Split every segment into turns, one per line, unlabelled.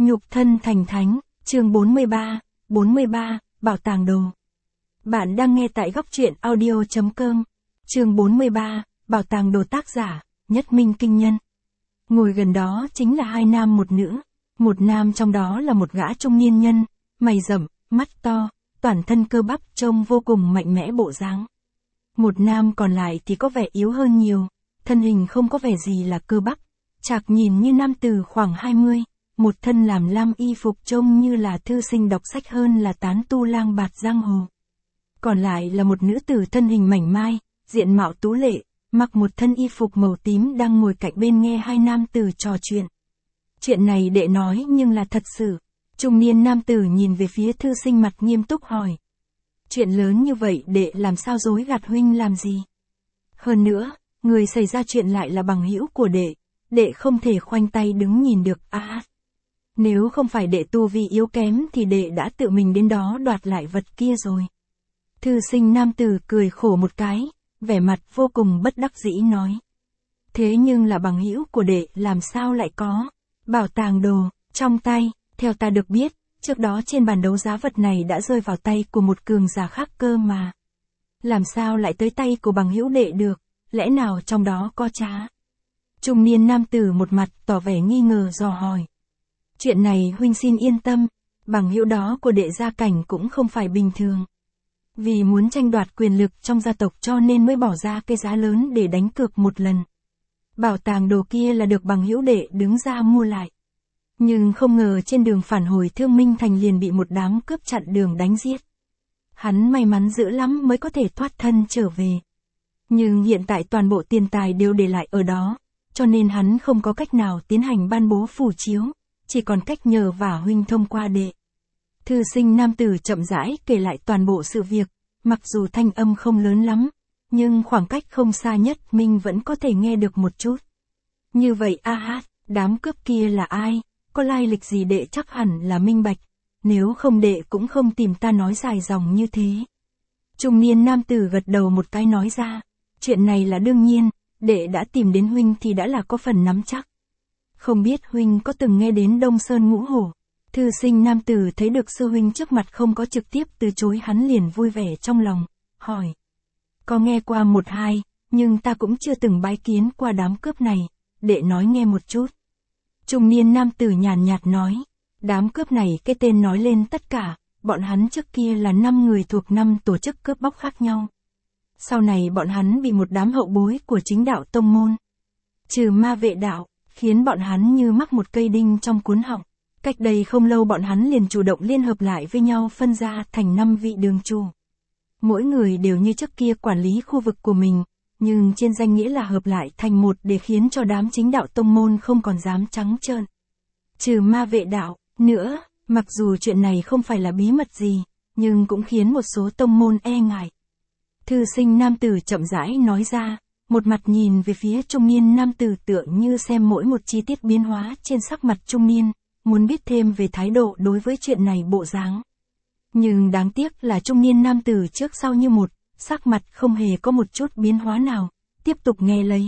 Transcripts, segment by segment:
Nhục thân thành thánh, chương 43, Bảo tàng đồ. Bạn đang nghe tại góc truyện audio.com. Chương 43, Bảo tàng đồ, tác giả, Nhất Minh Kinh Nhân. Ngồi gần đó chính là hai nam một nữ. Một nam trong đó là một gã trung niên nhân, mày rậm, mắt to, toàn thân cơ bắp trông vô cùng mạnh mẽ bộ dáng. Một nam còn lại thì có vẻ yếu hơn nhiều, thân hình không có vẻ gì là cơ bắp, chạc nhìn như nam tử khoảng 20, một thân làm lam y phục trông như là thư sinh đọc sách hơn là tán tu lang bạt giang hồ. Còn lại là một nữ tử thân hình mảnh mai, diện mạo tú lệ, mặc một thân y phục màu tím đang ngồi cạnh bên nghe hai nam tử trò chuyện. Chuyện này đệ nói nhưng là thật sự. Trung niên nam tử nhìn về phía thư sinh mặt nghiêm túc hỏi. Chuyện lớn như vậy đệ làm sao dối gạt huynh làm gì? Hơn nữa, người xảy ra chuyện lại là bằng hữu của đệ không thể khoanh tay đứng nhìn được nếu không phải đệ tu vi yếu kém thì đệ đã tự mình đến đó đoạt lại vật kia rồi. Thư sinh nam tử cười khổ một cái, vẻ mặt vô cùng bất đắc dĩ nói. Thế nhưng là bằng hữu của đệ làm sao lại có bảo tàng đồ trong tay? Theo ta được biết, trước đó trên bàn đấu giá vật này đã rơi vào tay của một cường giả khác cơ mà. Làm sao lại tới tay của bằng hữu đệ được, lẽ nào trong đó có trá? Trung niên nam tử một mặt tỏ vẻ nghi ngờ dò hỏi. Chuyện này huynh xin yên tâm, bằng hữu đó của đệ gia cảnh cũng không phải bình thường. Vì muốn tranh đoạt quyền lực trong gia tộc cho nên mới bỏ ra cái giá lớn để đánh cược một lần. Bảo tàng đồ kia là được bằng hữu đệ đứng ra mua lại. Nhưng không ngờ trên đường phản hồi Thương Minh Thành liền bị một đám cướp chặn đường đánh giết. Hắn may mắn dữ lắm mới có thể thoát thân trở về. Nhưng hiện tại toàn bộ tiền tài đều để lại ở đó, cho nên hắn không có cách nào tiến hành ban bố phù chiếu, chỉ còn cách nhờ vả huynh thông qua đệ. Thư sinh nam tử chậm rãi kể lại toàn bộ sự việc, mặc dù thanh âm không lớn lắm, nhưng khoảng cách không xa nhất Minh vẫn có thể nghe được một chút. Như vậy đám cướp kia là ai? Có lai lịch gì đệ chắc hẳn là minh bạch, nếu không đệ cũng không tìm ta nói dài dòng như thế. Trung niên nam tử gật đầu một cái nói ra, chuyện này là đương nhiên, đệ đã tìm đến huynh thì đã là có phần nắm chắc. Không biết huynh có từng nghe đến Đông Sơn Ngũ Hổ? Thư sinh nam tử thấy được sư huynh trước mặt không có trực tiếp từ chối hắn liền vui vẻ trong lòng, hỏi. Có nghe qua một hai, nhưng ta cũng chưa từng bái kiến qua đám cướp này, đệ nói nghe một chút. Trung niên nam tử nhàn nhạt nói, đám cướp này cái tên nói lên tất cả, bọn hắn trước kia là 5 người thuộc 5 tổ chức cướp bóc khác nhau. Sau này bọn hắn bị một đám hậu bối của chính đạo tông môn, trừ ma vệ đạo, khiến bọn hắn như mắc một cây đinh trong cuốn họng. Cách đây không lâu bọn hắn liền chủ động liên hợp lại với nhau phân ra thành 5 vị đường chủ. Mỗi người đều như trước kia quản lý khu vực của mình, nhưng trên danh nghĩa là hợp lại thành một để khiến cho đám chính đạo tông môn không còn dám trắng trợn. Trừ ma vệ đạo, nữa, mặc dù chuyện này không phải là bí mật gì, nhưng cũng khiến một số tông môn e ngại. Thư sinh nam tử chậm rãi nói ra, một mặt nhìn về phía trung niên nam tử tựa như xem mỗi một chi tiết biến hóa trên sắc mặt trung niên, muốn biết thêm về thái độ đối với chuyện này bộ dáng. Nhưng đáng tiếc là trung niên nam tử trước sau như một, sắc mặt không hề có một chút biến hóa nào, tiếp tục nghe lấy.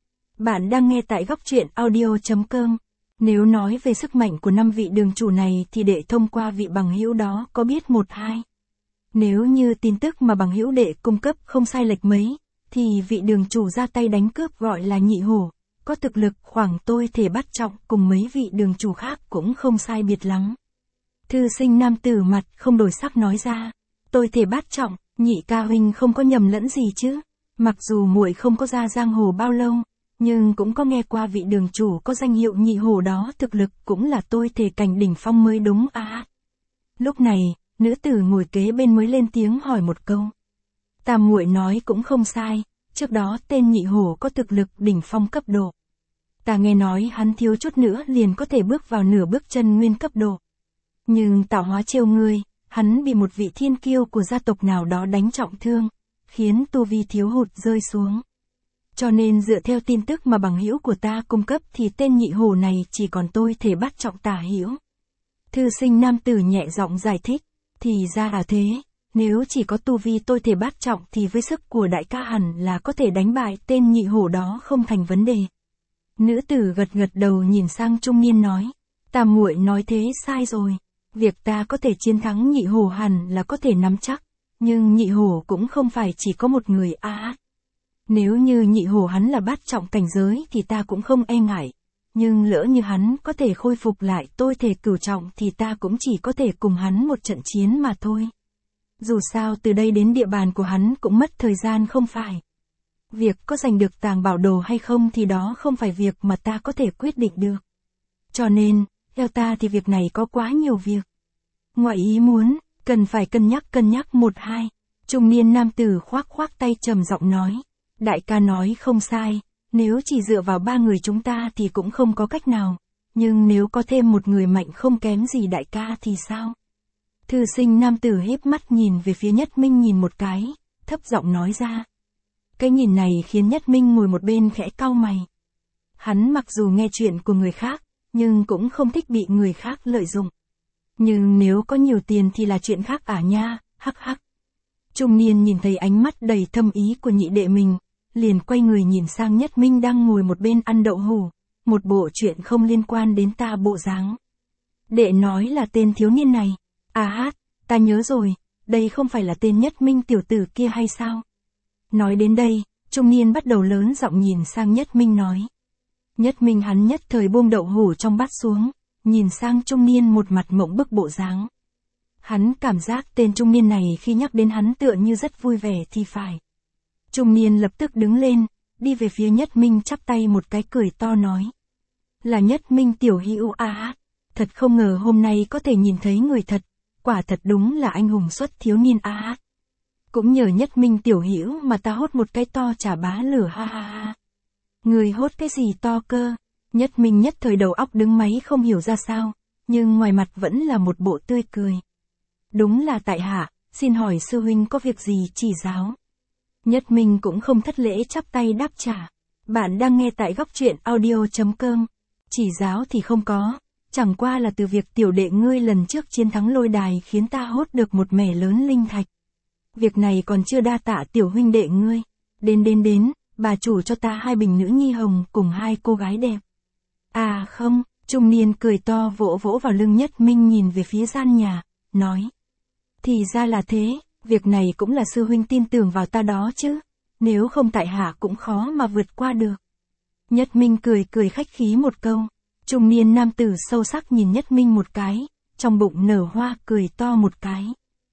Bạn đang nghe tại góc truyện audio.com. Nếu nói về sức mạnh của 5 vị đường chủ này thì đệ thông qua vị bằng hữu đó có biết một hai. Nếu như tin tức mà bằng hữu đệ cung cấp không sai lệch mấy, thì vị đường chủ ra tay đánh cướp gọi là Nhị Hổ, có thực lực khoảng tôi thể bắt trọng cùng mấy vị đường chủ khác cũng không sai biệt lắm. Thư sinh nam tử mặt không đổi sắc nói ra, tôi thể bắt trọng, Nhị ca huynh không có nhầm lẫn gì chứ? Mặc dù muội không có ra giang hồ bao lâu, nhưng cũng có nghe qua vị đường chủ có danh hiệu Nhị Hổ đó thực lực cũng là tôi thể cảnh đỉnh phong mới đúng Lúc này, nữ tử ngồi kế bên mới lên tiếng hỏi một câu. Ta muội nói cũng không sai, trước đó tên Nhị Hổ có thực lực đỉnh phong cấp độ. Ta nghe nói hắn thiếu chút nữa liền có thể bước vào nửa bước chân nguyên cấp độ. Nhưng tạo hóa trêu ngươi, hắn bị một vị thiên kiêu của gia tộc nào đó đánh trọng thương, khiến tu vi thiếu hụt rơi xuống. Cho nên dựa theo tin tức mà bằng hữu của ta cung cấp thì tên Nhị Hổ này chỉ còn tôi thể bắt trọng tả hữu. Thư sinh nam tử nhẹ giọng giải thích, thì ra là thế, nếu chỉ có tu vi tôi thể bắt trọng thì với sức của đại ca hẳn là có thể đánh bại tên Nhị Hổ đó không thành vấn đề. Nữ tử gật gật đầu nhìn sang trung niên nói, Tam muội nói thế sai rồi. Việc ta có thể chiến thắng nhị hổ hẳn là có thể nắm chắc. Nhưng nhị hổ cũng không phải chỉ có một người Nếu như nhị hổ hắn là bát trọng cảnh giới thì ta cũng không e ngại. Nhưng lỡ như hắn có thể khôi phục lại tôi thể cửu trọng thì ta cũng chỉ có thể cùng hắn một trận chiến mà thôi. Dù sao từ đây đến địa bàn của hắn cũng mất thời gian không phải. Việc có giành được tàng bảo đồ hay không thì đó không phải việc mà ta có thể quyết định được. Cho nên, theo ta thì việc này có quá nhiều việc. Ngoại ý muốn, cần phải cân nhắc một hai. Trung niên nam tử khoác tay trầm giọng nói. Đại ca nói không sai, nếu chỉ dựa vào 3 người chúng ta thì cũng không có cách nào. Nhưng nếu có thêm một người mạnh không kém gì đại ca thì sao? Thư sinh nam tử híp mắt nhìn về phía Nhất Minh nhìn một cái, thấp giọng nói ra. Cái nhìn này khiến Nhất Minh ngồi một bên khẽ cau mày. Hắn mặc dù nghe chuyện của người khác, nhưng cũng không thích bị người khác lợi dụng. Nhưng nếu có nhiều tiền thì là chuyện khác nha, hắc hắc. Trung niên nhìn thấy ánh mắt đầy thâm ý của nhị đệ mình, liền quay người nhìn sang Nhất Minh đang ngồi một bên ăn đậu hủ, một bộ chuyện không liên quan đến ta bộ dáng. Đệ nói là tên thiếu niên này. Ta nhớ rồi, đây không phải là tên Nhất Minh tiểu tử kia hay sao? Nói đến đây, trung niên bắt đầu lớn giọng nhìn sang Nhất Minh nói. Nhất Minh hắn nhất thời buông đậu hủ trong bát xuống, nhìn sang trung niên một mặt mộng bức bộ dáng. Hắn cảm giác tên trung niên này khi nhắc đến hắn tựa như rất vui vẻ thì phải. Trung niên lập tức đứng lên, đi về phía Nhất Minh chắp tay một cái cười to nói. Là Nhất Minh tiểu hữu thật không ngờ hôm nay có thể nhìn thấy người thật, quả thật đúng là anh hùng xuất thiếu niên Cũng nhờ Nhất Minh tiểu hữu mà ta hốt một cái to chả bá lửa Người hốt cái gì to cơ? Nhất Minh nhất thời đầu óc đứng máy không hiểu ra sao, nhưng ngoài mặt vẫn là một bộ tươi cười. Đúng là tại hạ, xin hỏi sư huynh có việc gì chỉ giáo? Nhất Minh cũng không thất lễ chắp tay đáp trả. Bạn đang nghe tại góc truyện audio.com. Chỉ giáo thì không có, chẳng qua là từ việc tiểu đệ ngươi lần trước chiến thắng lôi đài khiến ta hốt được một mẻ lớn linh thạch. Việc này còn chưa đa tạ tiểu huynh đệ ngươi. Đến, bà chủ cho ta 2 bình nữ nhi hồng cùng 2 cô gái đẹp. Không, trung niên cười to vỗ vào lưng Nhất Minh nhìn về phía gian nhà, nói. Thì ra là thế, việc này cũng là sư huynh tin tưởng vào ta đó chứ, nếu không tại hạ cũng khó mà vượt qua được. Nhất Minh cười khách khí một câu, trung niên nam tử sâu sắc nhìn Nhất Minh một cái, trong bụng nở hoa cười to một cái.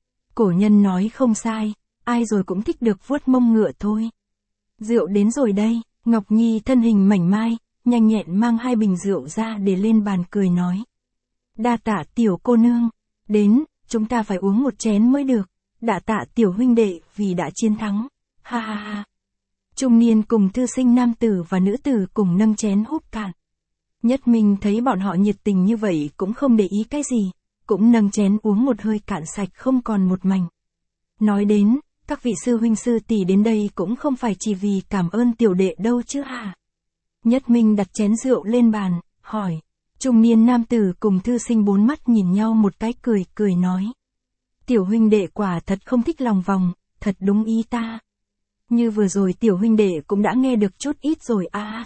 Cổ nhân nói không sai, ai rồi cũng thích được vuốt mông ngựa thôi. Rượu đến rồi đây, Ngọc Nhi thân hình mảnh mai, nhanh nhẹn mang 2 bình rượu ra để lên bàn cười nói. Đa tạ tiểu cô nương, đến, chúng ta phải uống một chén mới được, đa tạ tiểu huynh đệ vì đã chiến thắng, ha. Trung niên cùng thư sinh nam tử và nữ tử cùng nâng chén húp cạn. Nhất Minh thấy bọn họ nhiệt tình như vậy cũng không để ý cái gì, cũng nâng chén uống một hơi cạn sạch không còn một mảnh. Nói đến, các vị sư huynh sư tỷ đến đây cũng không phải chỉ vì cảm ơn tiểu đệ đâu chứ hả? Nhất Minh đặt chén rượu lên bàn, hỏi. Trung niên nam tử cùng thư sinh 4 mắt nhìn nhau một cái cười nói. Tiểu huynh đệ quả thật không thích lòng vòng, thật đúng ý ta. Như vừa rồi tiểu huynh đệ cũng đã nghe được chút ít rồi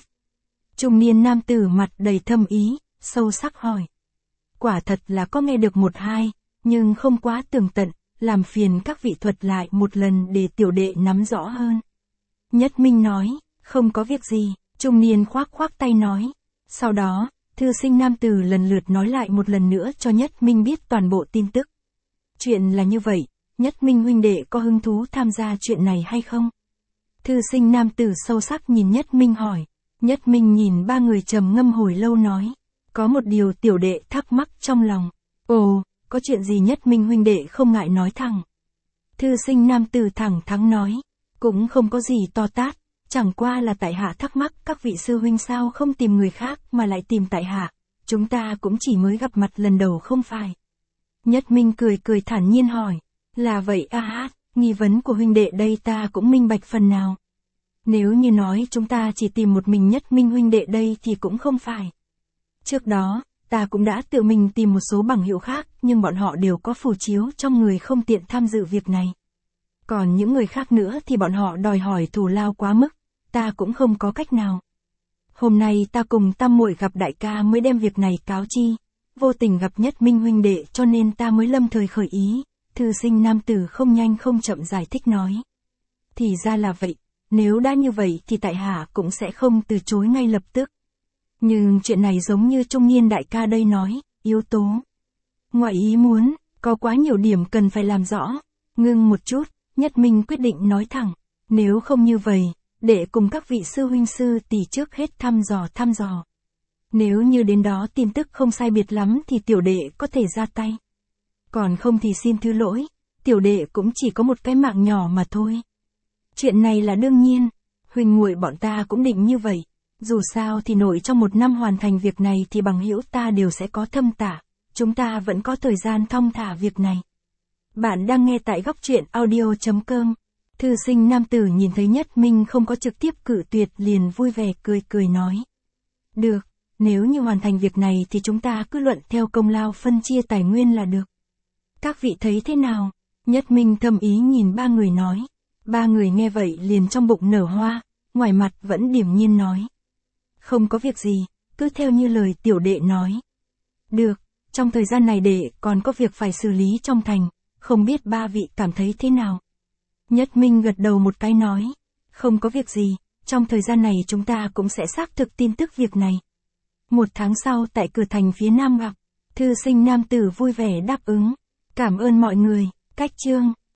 Trung niên nam tử mặt đầy thâm ý, sâu sắc hỏi. Quả thật là có nghe được 1-2, nhưng không quá tường tận, làm phiền các vị thuật lại một lần để tiểu đệ nắm rõ hơn. Nhất Minh nói, không có việc gì, trung niên khoác tay nói. Sau đó, thư sinh nam tử lần lượt nói lại một lần nữa cho Nhất Minh biết toàn bộ tin tức. Chuyện là như vậy, Nhất Minh huynh đệ có hứng thú tham gia chuyện này hay không? Thư sinh nam tử sâu sắc nhìn Nhất Minh hỏi. Nhất Minh nhìn 3 người trầm ngâm hồi lâu nói. Có một điều tiểu đệ thắc mắc trong lòng. Ồ, có chuyện gì Nhất Minh huynh đệ không ngại nói thẳng. Thư sinh nam tử thẳng thắn nói. Cũng không có gì to tát, chẳng qua là tại hạ thắc mắc các vị sư huynh sao không tìm người khác mà lại tìm tại hạ. Chúng ta cũng chỉ mới gặp mặt lần đầu không phải. Nhất Minh cười thản nhiên hỏi. Là vậy nghi vấn của huynh đệ đây ta cũng minh bạch phần nào. Nếu như nói chúng ta chỉ tìm một mình Nhất Minh huynh đệ đây thì cũng không phải. Trước đó, ta cũng đã tự mình tìm một số bằng hữu khác, nhưng bọn họ đều có phù chiếu trong người không tiện tham dự việc này. Còn những người khác nữa thì bọn họ đòi hỏi thù lao quá mức, ta cũng không có cách nào. Hôm nay ta cùng tam muội gặp đại ca mới đem việc này cáo chi, vô tình gặp Nhất Minh huynh đệ cho nên ta mới lâm thời khởi ý, thư sinh nam tử không nhanh không chậm giải thích nói. Thì ra là vậy, nếu đã như vậy thì tại hạ cũng sẽ không từ chối ngay lập tức. Nhưng chuyện này giống như trung niên đại ca đây nói, yếu tố ngoại ý muốn, có quá nhiều điểm cần phải làm rõ. Ngưng một chút, Nhất Minh quyết định nói thẳng, nếu không như vậy, để cùng các vị sư huynh sư tỷ trước hết thăm dò. Nếu như đến đó tin tức không sai biệt lắm thì tiểu đệ có thể ra tay. Còn không thì xin thứ lỗi, tiểu đệ cũng chỉ có một cái mạng nhỏ mà thôi. Chuyện này là đương nhiên, huynh muội bọn ta cũng định như vậy. Dù sao thì nội trong 1 năm hoàn thành việc này thì bằng hữu ta đều sẽ có thâm tả. Chúng ta vẫn có thời gian thong thả việc này. Bạn đang nghe tại góc truyện audio.com. Thư sinh nam tử nhìn thấy Nhất Minh không có trực tiếp cự tuyệt liền vui vẻ cười nói. Được, nếu như hoàn thành việc này thì chúng ta cứ luận theo công lao phân chia tài nguyên là được. Các vị thấy thế nào? Nhất Minh thầm ý nhìn 3 người nói. 3 người nghe vậy liền trong bụng nở hoa, ngoài mặt vẫn điềm nhiên nói. Không có việc gì, cứ theo như lời tiểu đệ nói. Được, trong thời gian này đệ còn có việc phải xử lý trong thành, không biết 3 vị cảm thấy thế nào? Nhất Minh gật đầu một cái nói. Không có việc gì, trong thời gian này chúng ta cũng sẽ xác thực tin tức việc này. 1 tháng sau tại cửa thành phía nam gặp, thư sinh nam tử vui vẻ đáp ứng. Cảm ơn mọi người, cách chương.